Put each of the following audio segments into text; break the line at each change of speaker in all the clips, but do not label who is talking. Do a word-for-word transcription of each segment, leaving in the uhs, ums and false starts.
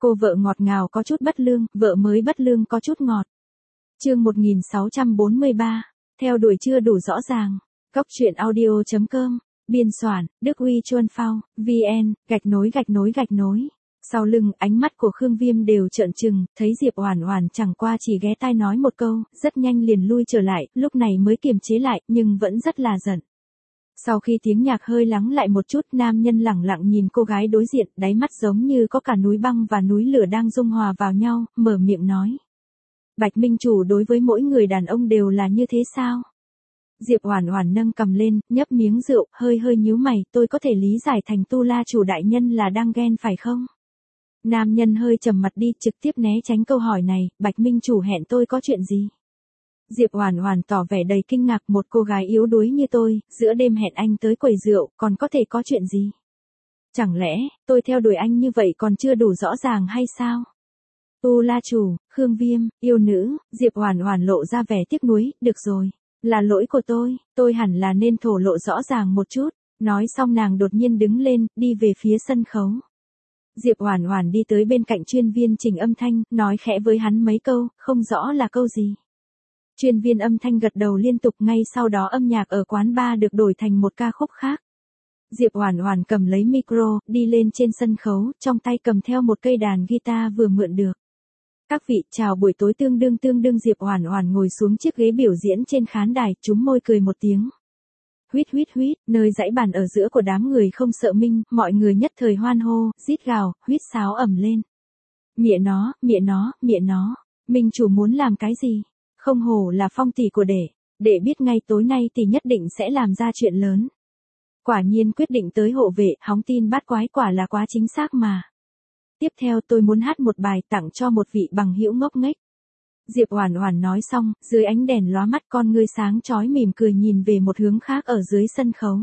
Cô vợ ngọt ngào có chút bất lương, vợ mới bất lương có chút ngọt. Chương một nghìn sáu trăm bốn mươi ba, theo đuổi chưa đủ rõ ràng. Góc truyện audio chấm com, biên soạn, Đức Huy Chuân Phao, vn, gạch nối gạch nối gạch nối. Sau lưng, ánh mắt của Khương Viêm đều trợn trừng, thấy Diệp Oản Oản chẳng qua chỉ ghé tai nói một câu, rất nhanh liền lui trở lại, lúc này mới kiềm chế lại, nhưng vẫn rất là giận. Sau khi tiếng nhạc hơi lắng lại một chút, nam nhân lẳng lặng nhìn cô gái đối diện, đáy mắt giống như có cả núi băng và núi lửa đang dung hòa vào nhau, mở miệng nói. Bạch Minh Chủ đối với mỗi người đàn ông đều là như thế sao? Diệp Oản Oản nâng cầm lên, nhấp miếng rượu, hơi hơi nhíu mày, tôi có thể lý giải thành Tu La Chủ đại nhân là đang ghen phải không? Nam nhân hơi trầm mặt đi, trực tiếp né tránh câu hỏi này, Bạch Minh Chủ hẹn tôi có chuyện gì? Diệp Oản Oản tỏ vẻ đầy kinh ngạc, một cô gái yếu đuối như tôi, giữa đêm hẹn anh tới quầy rượu, còn có thể có chuyện gì? Chẳng lẽ, tôi theo đuổi anh như vậy còn chưa đủ rõ ràng hay sao? Tu La Chủ, Khương Viêm, yêu nữ, Diệp Oản Oản lộ ra vẻ tiếc nuối, được rồi, là lỗi của tôi, tôi hẳn là nên thổ lộ rõ ràng một chút. Nói xong nàng đột nhiên đứng lên, đi về phía sân khấu. Diệp Oản Oản đi tới bên cạnh chuyên viên chỉnh âm thanh, nói khẽ với hắn mấy câu, không rõ là câu gì. Chuyên viên âm thanh gật đầu liên tục, ngay sau đó âm nhạc ở quán bar được đổi thành một ca khúc khác. Diệp Oản Oản cầm lấy micro, đi lên trên sân khấu, trong tay cầm theo một cây đàn guitar vừa mượn được. Các vị, chào buổi tối tương đương tương đương Diệp Oản Oản ngồi xuống chiếc ghế biểu diễn trên khán đài, chúm môi cười một tiếng. Huýt huýt huýt, nơi dãy bàn ở giữa của đám người không sợ minh, mọi người nhất thời hoan hô, rít gào, huýt sáo ầm lên. Mẹ nó, mẹ nó, mẹ nó, Minh Chủ muốn làm cái gì? Không hổ là phong tỷ của đệ, đệ biết ngay tối nay tỷ nhất định sẽ làm ra chuyện lớn. Quả nhiên quyết định tới hộ vệ, hóng tin bát quái quả là quá chính xác mà. Tiếp theo tôi muốn hát một bài tặng cho một vị bằng hữu ngốc nghếch. Diệp Oản Oản nói xong, dưới ánh đèn lóa mắt con ngươi sáng chói mỉm cười nhìn về một hướng khác ở dưới sân khấu.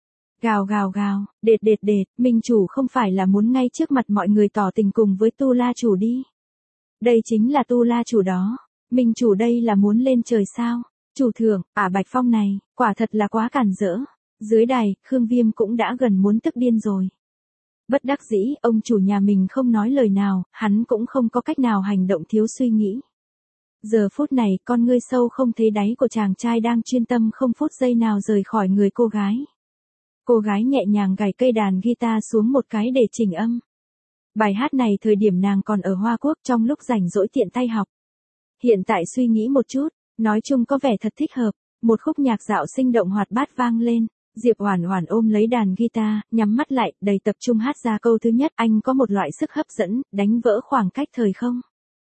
Gào gào gào, đệt đệt đệt, Minh Chủ không phải là muốn ngay trước mặt mọi người tỏ tình cùng với Tu La Chủ đi. Đây chính là Tu La Chủ đó. Minh Chủ đây là muốn lên trời sao? Chủ thượng, à Bạch Phong này, quả thật là quá cản rỡ. Dưới đài, Khương Viêm cũng đã gần muốn tức điên rồi. Bất đắc dĩ, ông chủ nhà mình không nói lời nào, hắn cũng không có cách nào hành động thiếu suy nghĩ. Giờ phút này, con ngươi sâu không thấy đáy của chàng trai đang chuyên tâm không phút giây nào rời khỏi người cô gái. Cô gái nhẹ nhàng gảy cây đàn guitar xuống một cái để chỉnh âm. Bài hát này thời điểm nàng còn ở Hoa Quốc trong lúc rảnh rỗi tiện tay học. Hiện tại suy nghĩ một chút, nói chung có vẻ thật thích hợp, một khúc nhạc dạo sinh động hoạt bát vang lên. Diệp Oản Oản ôm lấy đàn guitar, nhắm mắt lại, đầy tập trung hát ra câu thứ nhất, anh có một loại sức hấp dẫn, đánh vỡ khoảng cách thời không.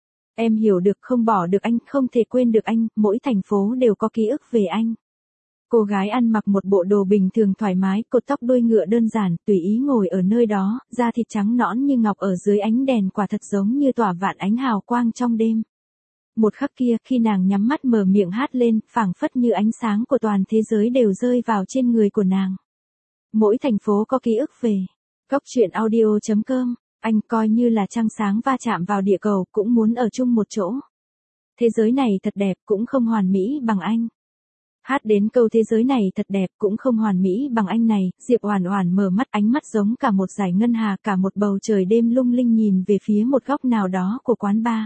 Em hiểu được, không bỏ được anh, không thể quên được anh, mỗi thành phố đều có ký ức về anh. Cô gái ăn mặc một bộ đồ bình thường thoải mái, cột tóc đuôi ngựa đơn giản, tùy ý ngồi ở nơi đó, da thịt trắng nõn như ngọc ở dưới ánh đèn quả thật giống như tỏa vạn ánh hào quang trong đêm. Một khắc kia, khi nàng nhắm mắt mở miệng hát lên, phảng phất như ánh sáng của toàn thế giới đều rơi vào trên người của nàng. Mỗi thành phố có ký ức về. Góc truyện audio chấm com, anh coi như là trăng sáng va chạm vào địa cầu, cũng muốn ở chung một chỗ. Thế giới này thật đẹp, cũng không hoàn mỹ bằng anh. Hát đến câu thế giới này thật đẹp, cũng không hoàn mỹ bằng anh này, Diệp Oản Oản mở mắt, ánh mắt giống cả một dải ngân hà, cả một bầu trời đêm lung linh nhìn về phía một góc nào đó của quán bar.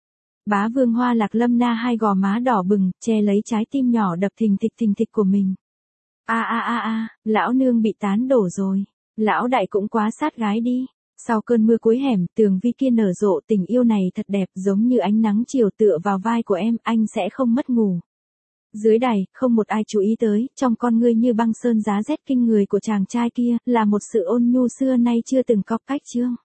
Bá Vương Hoa Lạc Lâm Na hai gò má đỏ bừng, che lấy trái tim nhỏ đập thình thịch thình thịch của mình. A a a a, lão nương bị tán đổ rồi. Lão đại cũng quá sát gái đi. Sau cơn mưa cuối hẻm, Tường Vi kia nở rộ, tình yêu này thật đẹp, giống như ánh nắng chiều tựa vào vai của em, anh sẽ không mất ngủ. Dưới đài, không một ai chú ý tới, trong con ngươi như băng sơn giá rét kinh người của chàng trai kia, là một sự ôn nhu xưa nay chưa từng có cách chương.